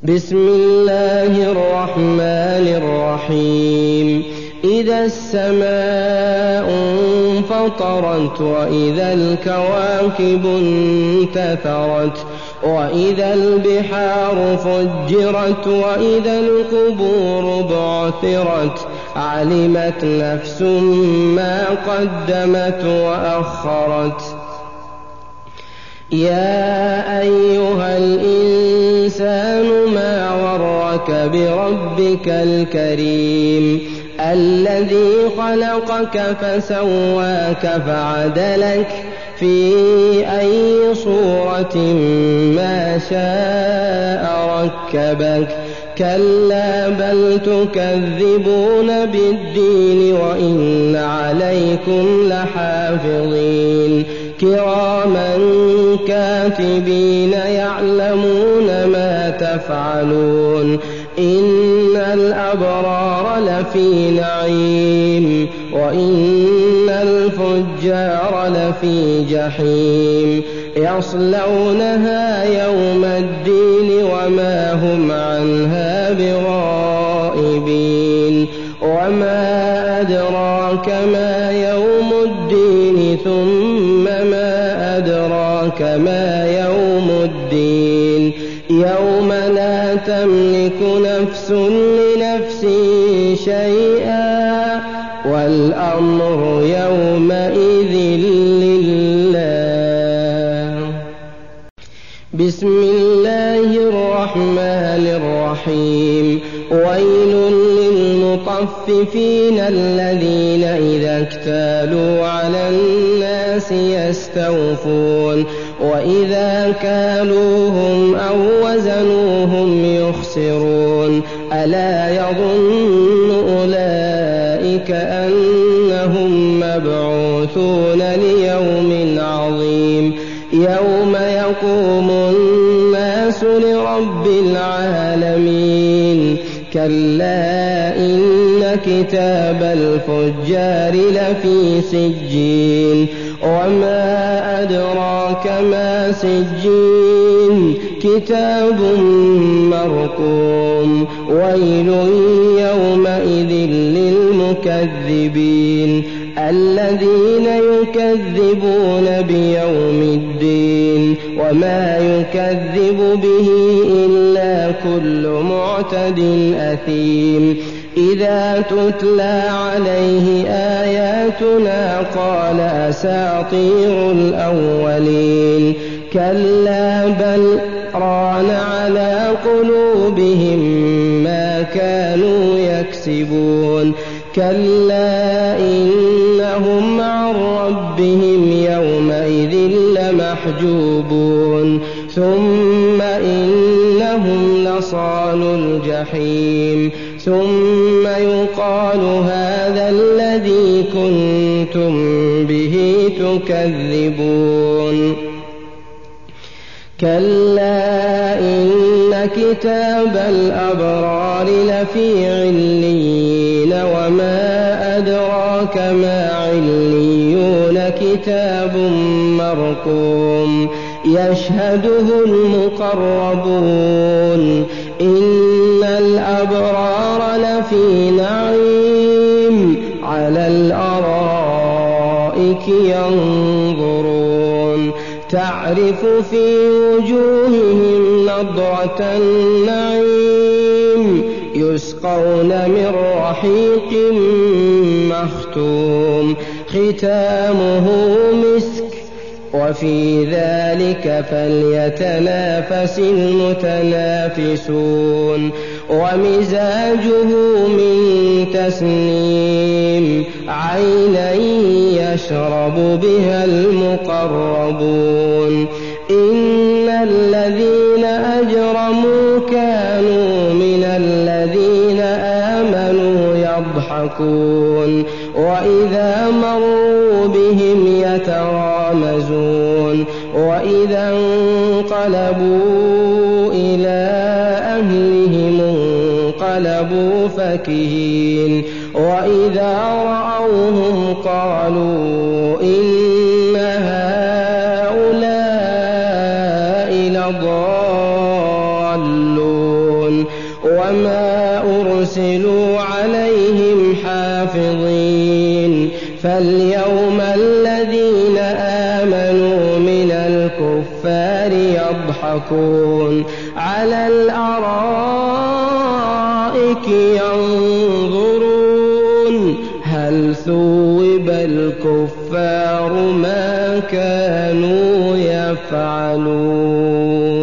بسم الله الرحمن الرحيم إذا السماء انفطرت وإذا الكواكب انتثرت وإذا البحار فجرت وإذا القبور بعثرت علمت نفس ما قدمت وأخرت يا أيها الإنسان ما غرك بربك الكريم الذي خلقك فسواك فعدلك في أي صورة ما شاء ركبك كلا بل تكذبون بالدين وإن عليكم لحافظين كراما كاتبين يعلمون ما تفعلون إن الأبرار لفي نعيم وإن الفجار لفي جحيم يصلونها يوم الدين وما هم عنها بغائبين وما أدراك ما يوم الدين ثم ما أدراك ما يوم الدين يوم لا تملك نفس لنفس شيئا والأمر يومئذ لله. بسم الله الرحمن الرحيم ويل للمطففين الذين إذا اكتالوا على الناس يستوفون وإذا كالوهم أو وزنوهم يخسرون ألا يظن أولئك أنهم مبعوثون ليوم عظيم يوم يقوم الناس لرب العالمين كلا إن كتاب الفجار لفي سجين وما أدراك ما سجين كتاب مرقوم ويل يومئذ للمكذبين الذين يكذبون بيوم الدين وما يكذب به إلا كل معتد أثيم إذا تتلى عليه آياتنا قال أساطير الأولين كلا بل ران على قلوبهم ما كانوا يكسبون كلا إنهم عن ربهم يومئذ لمحجوبون ثم إنهم لصالو الجحيم ثم يقال هذا الذي كنتم به تكذبون كلا إن كتاب الأبرار لفي عليين وما أدراك ما عليون كتاب مرقوم يشهده المقربون إن الأبرار لفي نعيم على الأرائك ينظرون تعرف في وجوههم نضرة النعيم يسقون من رحيق مختوم ختامه مسك وفي ذلك فليتنافس المتنافسون ومزاجه من تسنيم عينا يشرب بها المقربون إن الذين أجرموا كانوا من الذين آمنوا يضحكون وإذا مروا بهم يتغامزون وإذا انقلبوا إلى أهلهم انقلبوا فكهين وإذا رأوهم قالوا إن هؤلاء لضالون وما أرسلوا عليهم حافظين فاليوم الذين آمنوا من الكفار يضحكون على الأرائك ينظرون هل ثوب الكفار ما كانوا يفعلون.